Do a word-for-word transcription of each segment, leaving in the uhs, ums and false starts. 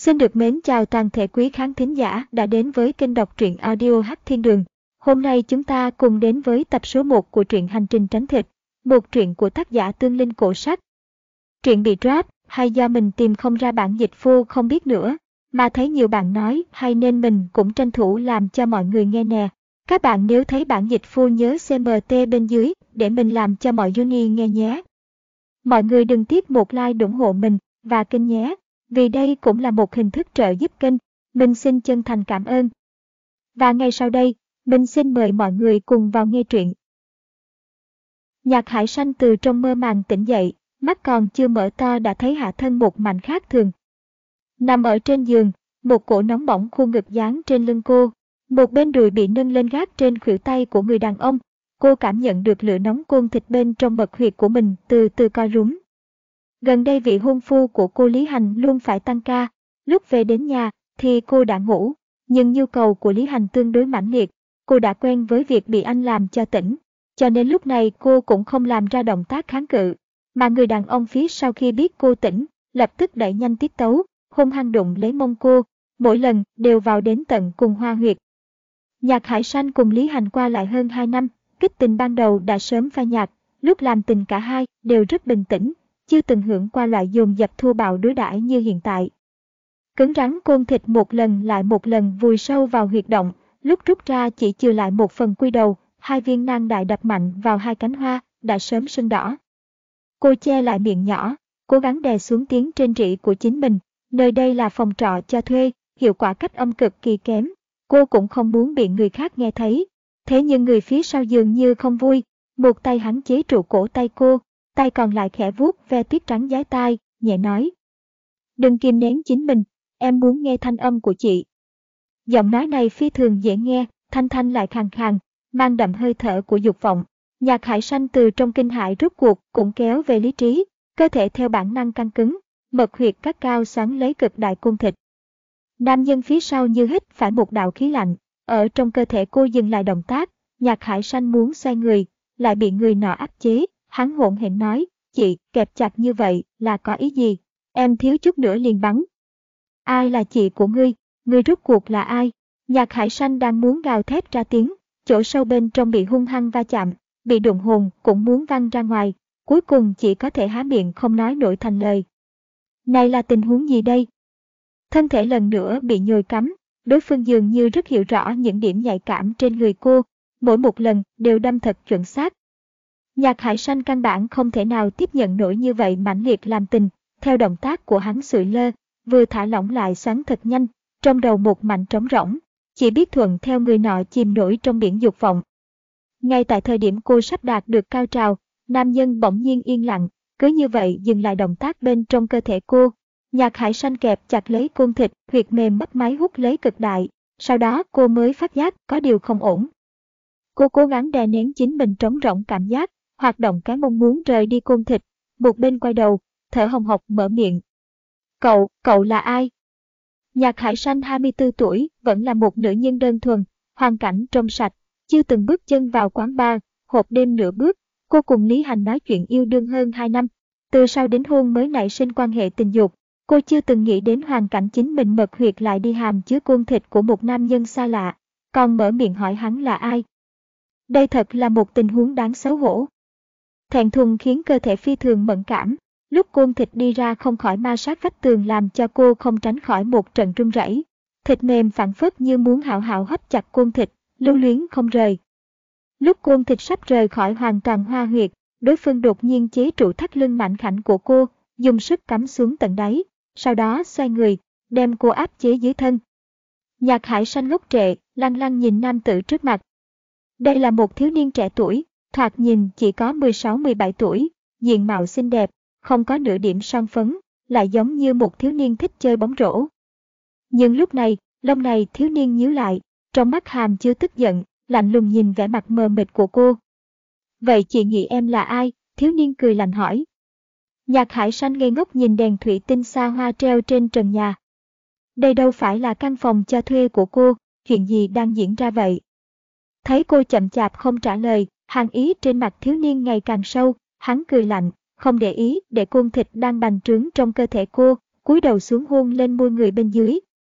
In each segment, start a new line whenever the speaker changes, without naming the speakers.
Xin được mến chào toàn thể quý khán thính giả đã đến với kênh đọc truyện audio Hắc Thiên Đường. Hôm nay chúng ta cùng đến với tập số một của truyện Hành Trình Tránh Thịt, một truyện của tác giả Tương Linh Cổ Sách. Truyện bị drop hay do mình tìm không ra bản dịch full không biết nữa, mà thấy nhiều bạn nói hay nên mình cũng tranh thủ làm cho mọi người nghe nè. Các bạn nếu thấy bản dịch full nhớ xê em tê bên dưới để mình làm cho mọi uni nghe nhé. Mọi người đừng tiếc một like ủng hộ mình và kênh nhé, vì đây cũng là một hình thức trợ giúp kênh. Mình xin chân thành cảm ơn. Và ngay sau đây, mình xin mời mọi người cùng vào nghe truyện. Nhạc Hải Sanh từ trong mơ màng tỉnh dậy, mắt còn chưa mở to đã thấy hạ thân một mảnh khác thường. Nằm ở trên giường, một cổ nóng bỏng khu ngực dán trên lưng cô, một bên đùi bị nâng lên gác trên khuỷu tay của người đàn ông. Cô cảm nhận được lửa nóng côn thịt bên trong mật huyệt của mình từ từ co rúm. Gần đây vị hôn phu của cô Lý Hành luôn phải tăng ca, lúc về đến nhà thì cô đã ngủ, nhưng nhu cầu của Lý Hành tương đối mãnh liệt, cô đã quen với việc bị anh làm cho tỉnh, cho nên lúc này cô cũng không làm ra động tác kháng cự, mà người đàn ông phía sau khi biết cô tỉnh, lập tức đẩy nhanh tiết tấu, hung hăng đụng lấy mông cô, mỗi lần đều vào đến tận cùng hoa huyệt. Nhạc Hải Sanh cùng Lý Hành qua lại hơn hai năm, kích tình ban đầu đã sớm phai nhạt, lúc làm tình cả hai đều rất bình tĩnh, chưa từng hưởng qua loại dồn dập thô bạo đối đãi như hiện tại. Cứng rắn côn thịt một lần lại một lần vùi sâu vào huyệt động, lúc rút ra chỉ chừa lại một phần quy đầu, hai viên nang đại đập mạnh vào hai cánh hoa đã sớm sưng đỏ. Cô che lại miệng nhỏ, cố gắng đè xuống tiếng rên rỉ của chính mình, nơi đây là phòng trọ cho thuê, hiệu quả cách âm cực kỳ kém, cô cũng không muốn bị người khác nghe thấy. Thế nhưng người phía sau dường như không vui, một tay hắn chế trụ cổ tay cô, tay còn lại khẽ vuốt ve tuyết trắng dái tai, nhẹ nói. Đừng kìm nén chính mình, em muốn nghe thanh âm của chị. Giọng nói này phi thường dễ nghe, thanh thanh lại khàn khàn, mang đậm hơi thở của dục vọng. Nhạc Hải Sanh từ trong kinh hãi rút cuộc cũng kéo về lý trí, cơ thể theo bản năng căng cứng, mật huyệt cắt cao xoắn lấy cực đại côn thịt. Nam nhân phía sau như hít phải một đạo khí lạnh, ở trong cơ thể cô dừng lại động tác. Nhạc Hải Sanh muốn xoay người, lại bị người nọ áp chế, hắn hỗn hển nói, chị, kẹp chặt như vậy là có ý gì? Em thiếu chút nữa liền bắn. Ai là chị của ngươi? Ngươi rút cuộc là ai? Nhạc Hải Sanh đang muốn gào thét ra tiếng, chỗ sâu bên trong bị hung hăng va chạm, bị đụng hồn cũng muốn văng ra ngoài, cuối cùng chỉ có thể há miệng không nói nổi thành lời. Này là tình huống gì đây? Thân thể lần nữa bị nhồi cắm, đối phương dường như rất hiểu rõ những điểm nhạy cảm trên người cô, mỗi một lần đều đâm thật chuẩn xác. Nhạc Hải Sanh căn bản không thể nào tiếp nhận nổi như vậy mãnh liệt làm tình, theo động tác của hắn sụi lơ, vừa thả lỏng lại xoắn thật nhanh, trong đầu một mảnh trống rỗng, chỉ biết thuận theo người nọ chìm nổi trong biển dục vọng. Ngay tại thời điểm cô sắp đạt được cao trào, nam nhân bỗng nhiên yên lặng, cứ như vậy dừng lại động tác bên trong cơ thể cô. Nhạc Hải Sanh kẹp chặt lấy côn thịt, huyệt mềm mất máy hút lấy cực đại, sau đó cô mới phát giác có điều không ổn. Cô cố gắng đè nén chính mình trống rỗng cảm giác, hoạt động cái mong muốn rời đi côn thịt, một bên quay đầu, thở hồng hộc mở miệng. Cậu, cậu là ai? Nhạc Hải Sanh hai mươi tư tuổi, vẫn là một nữ nhân đơn thuần, hoàn cảnh trong sạch, chưa từng bước chân vào quán bar, hộp đêm nửa bước, cô cùng Lý Hành nói chuyện yêu đương hơn hai năm, từ sau đến hôn mới nảy sinh quan hệ tình dục. Cô chưa từng nghĩ đến hoàn cảnh chính mình mật huyệt lại đi hàm chứa côn thịt của một nam nhân xa lạ, còn mở miệng hỏi hắn là ai. Đây thật là một tình huống đáng xấu hổ. Thẹn thùng khiến cơ thể phi thường mẫn cảm, lúc côn thịt đi ra không khỏi ma sát vách tường làm cho cô không tránh khỏi một trận run rẩy. Thịt mềm phảng phất như muốn hảo hảo hấp chặt côn thịt, lưu luyến không rời. Lúc côn thịt sắp rời khỏi hoàn toàn hoa huyệt, đối phương đột nhiên chế trụ thắt lưng mảnh khảnh của cô, dùng sức cắm xuống tận đáy. Sau đó xoay người, đem cô áp chế dưới thân. Nhạc Hải Sanh ngốc trệ, lăng lăng nhìn nam tử trước mặt. Đây là một thiếu niên trẻ tuổi, thoạt nhìn chỉ có mười sáu mười bảy tuổi, diện mạo xinh đẹp, không có nửa điểm son phấn, lại giống như một thiếu niên thích chơi bóng rổ. Nhưng lúc này, lông này thiếu niên nhíu lại, trong mắt hàm chứa tức giận, lạnh lùng nhìn vẻ mặt mờ mịt của cô. Vậy chị nghĩ em là ai? Thiếu niên cười lạnh hỏi. Nhạc Hải Sanh ngây ngốc nhìn đèn thủy tinh xa hoa treo trên trần nhà. Đây đâu phải là căn phòng cho thuê của cô, chuyện gì đang diễn ra vậy? Thấy cô chậm chạp không trả lời, hàn ý trên mặt thiếu niên ngày càng sâu, hắn cười lạnh, không để ý để côn thịt đang bành trướng trong cơ thể cô, cúi đầu xuống hôn lên môi người bên dưới.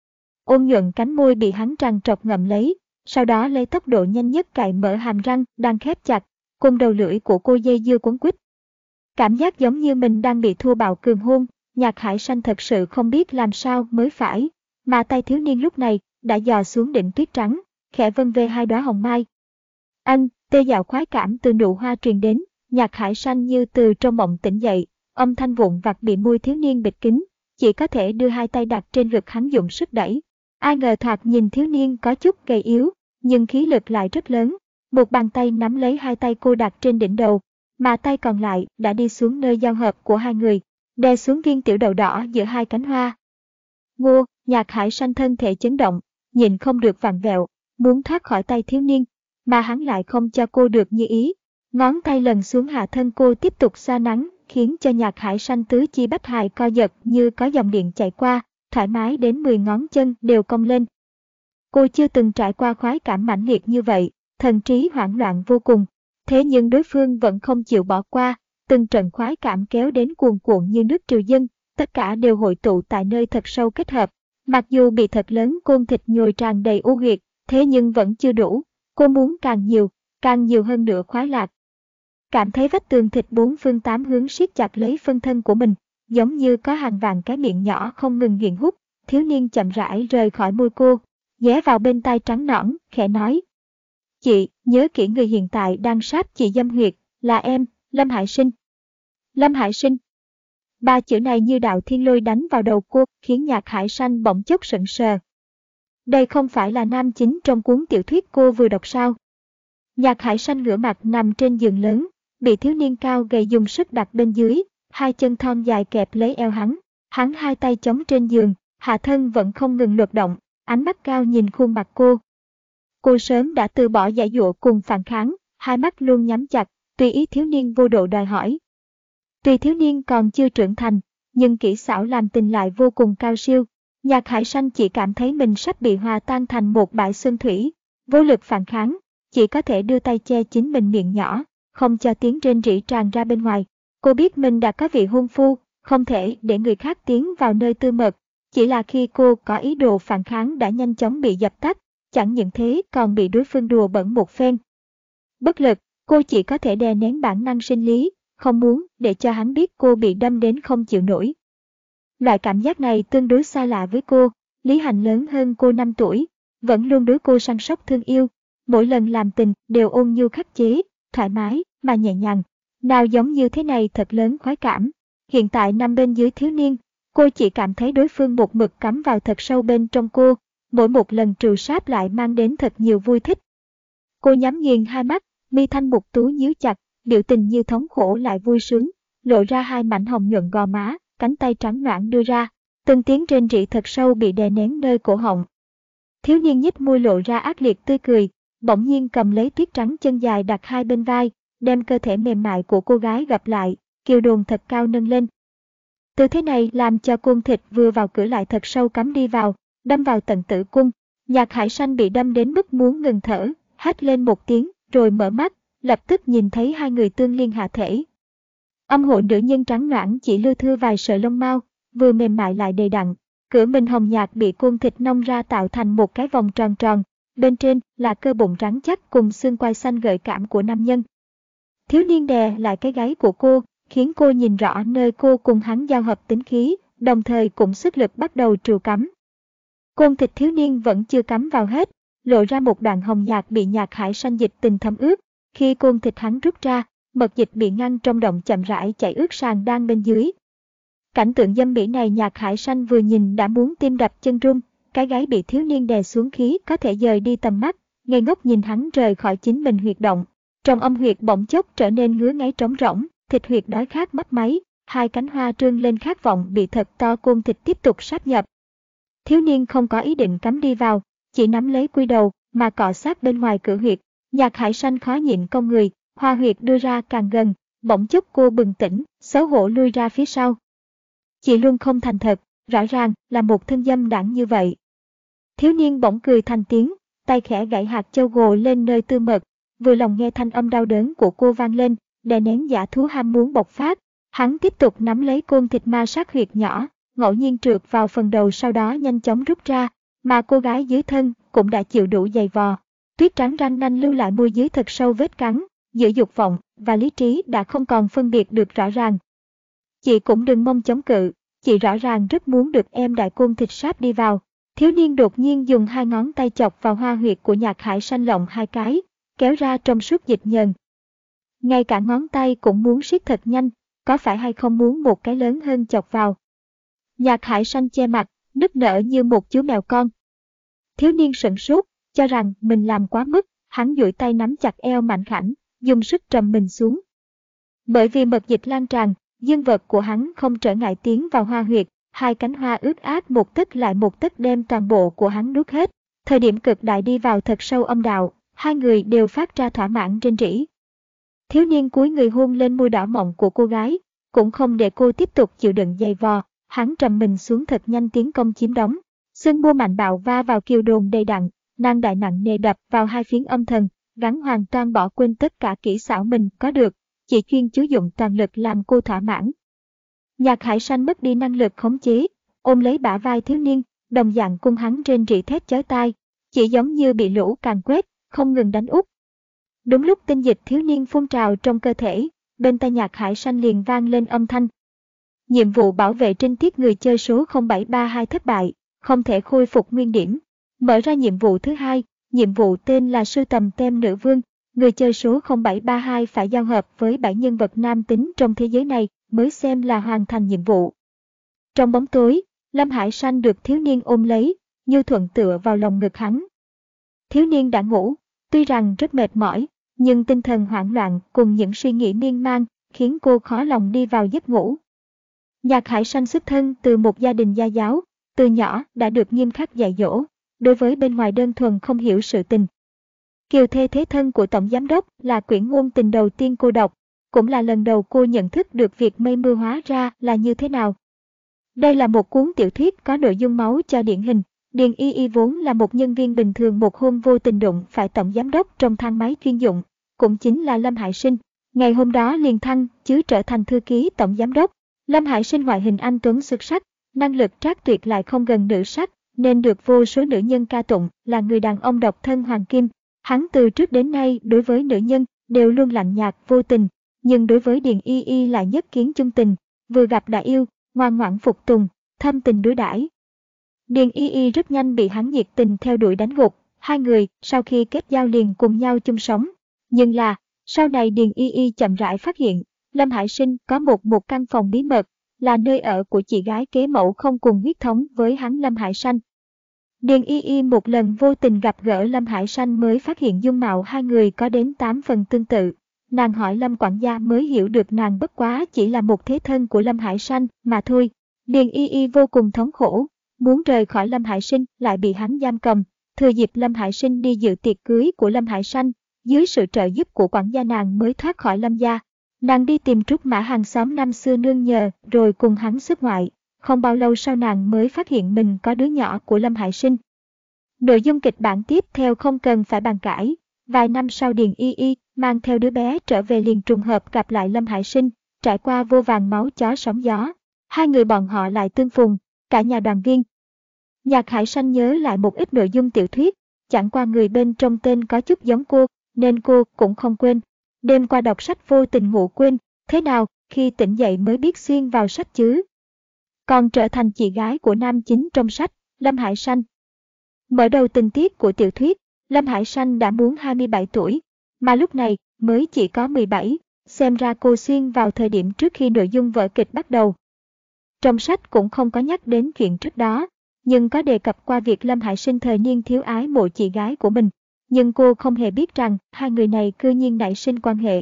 Ôn nhuận cánh môi bị hắn trằn trọc ngậm lấy, sau đó lấy tốc độ nhanh nhất cạy mở hàm răng đang khép chặt, cùng đầu lưỡi của cô dây dưa quấn quýt. Cảm giác giống như mình đang bị thua bạo cường hôn, Nhạc Hải Sanh thật sự không biết làm sao mới phải, mà tay thiếu niên lúc này đã dò xuống đỉnh tuyết trắng, khẽ vân về hai đóa hồng mai. Anh, tê dạo khoái cảm từ nụ hoa truyền đến, Nhạc Hải Sanh như từ trong mộng tỉnh dậy, âm thanh vụn vặt bị môi thiếu niên bịt kín, chỉ có thể đưa hai tay đặt trên ngực hắn dùng sức đẩy. Ai ngờ thoạt nhìn thiếu niên có chút gầy yếu, nhưng khí lực lại rất lớn. Một bàn tay nắm lấy hai tay cô đặt trên đỉnh đầu, mà tay còn lại đã đi xuống nơi giao hợp của hai người, đè xuống viên tiểu đậu đỏ giữa hai cánh hoa. Ngô, Nhạc Hải Sanh thân thể chấn động, nhìn không được vặn vẹo, muốn thoát khỏi tay thiếu niên, mà hắn lại không cho cô được như ý. Ngón tay lần xuống hạ thân cô tiếp tục xoa nắng, khiến cho Nhạc Hải Sanh tứ chi bách hài co giật như có dòng điện chạy qua, thoải mái đến mười ngón chân đều cong lên. Cô chưa từng trải qua khoái cảm mãnh liệt như vậy, thần trí hoảng loạn vô cùng. Thế nhưng đối phương vẫn không chịu bỏ qua, từng trận khoái cảm kéo đến cuồn cuộn như nước triều dân, tất cả đều hội tụ tại nơi thật sâu kết hợp. Mặc dù bị thật lớn côn thịt nhồi tràn đầy u huyệt, thế nhưng vẫn chưa đủ, cô muốn càng nhiều, càng nhiều hơn nữa khoái lạc. Cảm thấy vách tường thịt bốn phương tám hướng siết chặt lấy phân thân của mình, giống như có hàng vạn cái miệng nhỏ không ngừng nghiền hút, thiếu niên chậm rãi rời khỏi môi cô, ghé vào bên tai trắng nõn, khẽ nói. Chị, nhớ kỹ người hiện tại đang sát chị dâm huyệt, là em, Lâm Hải Sinh. Lâm Hải Sinh. Ba chữ này như đạo thiên lôi đánh vào đầu cô, khiến Nhạc Hải Sanh bỗng chốc sững sờ. Đây không phải là nam chính trong cuốn tiểu thuyết cô vừa đọc sao? Nhạc Hải Sanh ngửa mặt nằm trên giường lớn, bị thiếu niên cao gầy dùng sức đặt bên dưới, hai chân thon dài kẹp lấy eo hắn, hắn hai tay chống trên giường, hạ thân vẫn không ngừng luật động, ánh mắt cao nhìn khuôn mặt cô. Cô sớm đã từ bỏ giải dụa cùng phản kháng, hai mắt luôn nhắm chặt, tùy ý thiếu niên vô độ đòi hỏi. Tuy thiếu niên còn chưa trưởng thành, nhưng kỹ xảo làm tình lại vô cùng cao siêu. Nhạc Hải Sanh chỉ cảm thấy mình sắp bị hòa tan thành một bãi sơn thủy, vô lực phản kháng, chỉ có thể đưa tay che chính mình miệng nhỏ, không cho tiếng rên rỉ tràn ra bên ngoài. Cô biết mình đã có vị hôn phu, không thể để người khác tiến vào nơi tư mật, chỉ là khi cô có ý đồ phản kháng đã nhanh chóng bị dập tắt, chẳng những thế còn bị đối phương đùa bẩn một phen. Bất lực, cô chỉ có thể đè nén bản năng sinh lý, không muốn để cho hắn biết cô bị đâm đến không chịu nổi. Loại cảm giác này tương đối xa lạ với cô, Lý Hành lớn hơn cô năm tuổi, vẫn luôn đối cô săn sóc thương yêu, mỗi lần làm tình đều ôn nhu khắc chế, thoải mái mà nhẹ nhàng. Nào giống như thế này thật lớn khoái cảm. Hiện tại nằm bên dưới thiếu niên, cô chỉ cảm thấy đối phương một mực cắm vào thật sâu bên trong cô, mỗi một lần trù sáp lại mang đến thật nhiều vui thích. Cô nhắm nghiền hai mắt, mi thanh mục tú nhíu chặt, biểu tình như thống khổ lại vui sướng, lộ ra hai mảnh hồng nhuận gò má, cánh tay trắng nõn đưa ra, từng tiếng rên rỉ thật sâu bị đè nén nơi cổ họng. Thiếu niên nhếch môi lộ ra ác liệt tươi cười, bỗng nhiên cầm lấy tuyết trắng chân dài đặt hai bên vai, đem cơ thể mềm mại của cô gái gập lại, kiều đồn thật cao nâng lên. Tư thế này làm cho côn thịt vừa vào cửa lại thật sâu cắm đi vào, đâm vào tận tử cung. Nhạc Hải Sanh bị đâm đến mức muốn ngừng thở, hét lên một tiếng, rồi mở mắt, lập tức nhìn thấy hai người tương liên hạ thể. Âm hộ nữ nhân trắng nõn chỉ lưa thưa vài sợi lông mao, vừa mềm mại lại đầy đặn. Cửa mình hồng nhạt bị côn thịt nông ra tạo thành một cái vòng tròn tròn, bên trên là cơ bụng rắn chắc cùng xương quai xanh gợi cảm của nam nhân. Thiếu niên đè lại cái gáy của cô, khiến cô nhìn rõ nơi cô cùng hắn giao hợp tính khí, đồng thời cũng sức lực bắt đầu trù cắm. Côn thịt thiếu niên vẫn chưa cắm vào hết, lộ ra một đoạn hồng nhạt bị Nhạc Hải Sanh dịch tình thấm ướt. Khi côn thịt hắn rút ra, mật dịch bị ngăn trong động chậm rãi chảy ướt sàn đang bên dưới. Cảnh tượng dâm mỹ này Nhạc Hải Sanh vừa nhìn đã muốn tim đập chân run, cái gáy bị thiếu niên đè xuống khí có thể dời đi tầm mắt, ngây ngốc nhìn hắn rời khỏi chính mình huyệt động. Trong âm huyệt bỗng chốc trở nên ngứa ngáy trống rỗng, thịt huyệt đói khát mấp máy, hai cánh hoa trương lên khát vọng bị thật to côn thịt tiếp tục sáp nhập. Thiếu niên không có ý định cắm đi vào, chỉ nắm lấy quy đầu mà cọ sát bên ngoài cửa huyệt. Nhạc Hải Sanh khó nhịn cong người, hoa huyệt đưa ra càng gần, bỗng chốc cô bừng tỉnh, xấu hổ lui ra phía sau. Chị luôn không thành thật, rõ ràng là một thân dâm đảng như vậy. Thiếu niên bỗng cười thành tiếng, tay khẽ gảy hạt châu gồ lên nơi tư mật, vừa lòng nghe thanh âm đau đớn của cô vang lên, đè nén dã thú ham muốn bộc phát. Hắn tiếp tục nắm lấy côn thịt ma sát huyệt nhỏ, ngẫu nhiên trượt vào phần đầu sau đó nhanh chóng rút ra, mà cô gái dưới thân cũng đã chịu đủ giày vò. Tuyết trắng răng nanh lưu lại môi dưới thật sâu vết cắn, giữa dục vọng và lý trí đã không còn phân biệt được rõ ràng. Chị cũng đừng mong chống cự, chị rõ ràng rất muốn được em đại côn thịt sáp đi vào. Thiếu niên đột nhiên dùng hai ngón tay chọc vào hoa huyệt của Nhạc Hải Sanh lộng hai cái, kéo ra trong suốt dịch nhờn. Ngay cả ngón tay cũng muốn siết thật nhanh, có phải hay không muốn một cái lớn hơn chọc vào. Nhạc Hải Sanh che mặt, nức nở như một chú mèo con. Thiếu niên sửng sốt, cho rằng mình làm quá mức, hắn duỗi tay nắm chặt eo Mạnh Khảnh, dùng sức trầm mình xuống. Bởi vì mật dịch lan tràn, dương vật của hắn không trở ngại tiến vào hoa huyệt, hai cánh hoa ướt át một tấc lại một tấc đem toàn bộ của hắn nuốt hết. Thời điểm cực đại đi vào thật sâu âm đạo, hai người đều phát ra thỏa mãn rên rỉ. Thiếu niên cúi người hôn lên môi đỏ mọng của cô gái, cũng không để cô tiếp tục chịu đựng giày vò, hắn trầm mình xuống thật nhanh tiến công chiếm đóng. Xương mô mạnh bạo va vào kiều đồn đầy đặn, nang đại nặng nề đập vào hai phiến âm thần, gắn hoàn toàn bỏ quên tất cả kỹ xảo mình có được, chỉ chuyên chú dụng toàn lực làm cô thỏa mãn. Nhạc Hải Sanh mất đi năng lực khống chế, ôm lấy bả vai thiếu niên, đồng dạng cung hắn rên rỉ thét chói tai, chỉ giống như bị lũ càn quét, không ngừng đánh úp. Đúng lúc tinh dịch thiếu niên phun trào trong cơ thể, bên tai Nhạc Hải Sanh liền vang lên âm thanh. Nhiệm vụ bảo vệ trinh tiết người chơi số không bảy ba hai thất bại, không thể khôi phục nguyên điểm. Mở ra nhiệm vụ thứ hai, nhiệm vụ tên là sưu tầm tem nữ vương. Người chơi số không bảy ba hai phải giao hợp với bảy nhân vật nam tính trong thế giới này mới xem là hoàn thành nhiệm vụ. Trong bóng tối, Lâm Hải Sanh được thiếu niên ôm lấy, nhu thuận tựa vào lòng ngực hắn. Thiếu niên đã ngủ, tuy rằng rất mệt mỏi, nhưng tinh thần hoảng loạn cùng những suy nghĩ miên man khiến cô khó lòng đi vào giấc ngủ. Nhạc Hải Sanh xuất thân từ một gia đình gia giáo, từ nhỏ đã được nghiêm khắc dạy dỗ, đối với bên ngoài đơn thuần không hiểu sự tình. Kiều thê thế thân của Tổng Giám đốc là quyển ngôn tình đầu tiên cô đọc, cũng là lần đầu cô nhận thức được việc mây mưa hóa ra là như thế nào. Đây là một cuốn tiểu thuyết có nội dung máu cho điển hình. Điền Y Y vốn là một nhân viên bình thường, một hôm vô tình đụng phải Tổng Giám đốc trong thang máy chuyên dụng, cũng chính là Lâm Hải Sinh. Ngày hôm đó liền thăng chứ trở thành thư ký Tổng Giám đốc. Lâm Hải Sinh ngoại hình anh tuấn xuất sắc, năng lực trác tuyệt lại không gần nữ sắc, nên được vô số nữ nhân ca tụng là người đàn ông độc thân hoàng kim. Hắn từ trước đến nay đối với nữ nhân đều luôn lạnh nhạt vô tình, nhưng đối với Điền Y Y lại nhất kiến chung tình, vừa gặp đã yêu, ngoan ngoãn phục tùng, thâm tình đối đãi. Điền Y Y rất nhanh bị hắn nhiệt tình theo đuổi đánh gục, hai người sau khi kết giao liền cùng nhau chung sống. Nhưng là, sau này Điền Y Y chậm rãi phát hiện, Lâm Hải Sinh có một một căn phòng bí mật, là nơi ở của chị gái kế mẫu không cùng huyết thống với hắn Lâm Hải Sanh. Điền Y Y một lần vô tình gặp gỡ Lâm Hải Sanh mới phát hiện dung mạo hai người có đến tám phần tương tự. Nàng hỏi Lâm quản gia mới hiểu được nàng bất quá chỉ là một thế thân của Lâm Hải Sanh mà thôi. Điền Y Y vô cùng thống khổ, muốn rời khỏi Lâm Hải Sinh lại bị hắn giam cầm. Thừa dịp Lâm Hải Sinh đi dự tiệc cưới của Lâm Hải Sanh, dưới sự trợ giúp của quản gia nàng mới thoát khỏi Lâm gia. Nàng đi tìm Trúc Mã hàng xóm năm xưa nương nhờ rồi cùng hắn xuất ngoại. Không bao lâu sau nàng mới phát hiện mình có đứa nhỏ của Lâm Hải Sinh. Nội dung kịch bản tiếp theo không cần phải bàn cãi. Vài năm sau Điền Y Y mang theo đứa bé trở về liền trùng hợp gặp lại Lâm Hải Sinh, trải qua vô vàn máu chó sóng gió. Hai người bọn họ lại tương phùng, cả nhà đoàn viên. Nhạc Hải Sanh nhớ lại một ít nội dung tiểu thuyết, chẳng qua người bên trong tên có chút giống cô, nên cô cũng không quên. Đêm qua đọc sách vô tình ngủ quên, thế nào khi tỉnh dậy mới biết xuyên vào sách chứ. Còn trở thành chị gái của nam chính trong sách, Lâm Hải Sanh. Mở đầu tình tiết của tiểu thuyết, Lâm Hải Sanh đã muốn hai mươi bảy tuổi, mà lúc này mới chỉ có mười bảy, xem ra cô xuyên vào thời điểm trước khi nội dung vở kịch bắt đầu. Trong sách cũng không có nhắc đến chuyện trước đó, nhưng có đề cập qua việc Lâm Hải Sinh thời niên thiếu ái mộ chị gái của mình, nhưng cô không hề biết rằng hai người này cư nhiên nảy sinh quan hệ.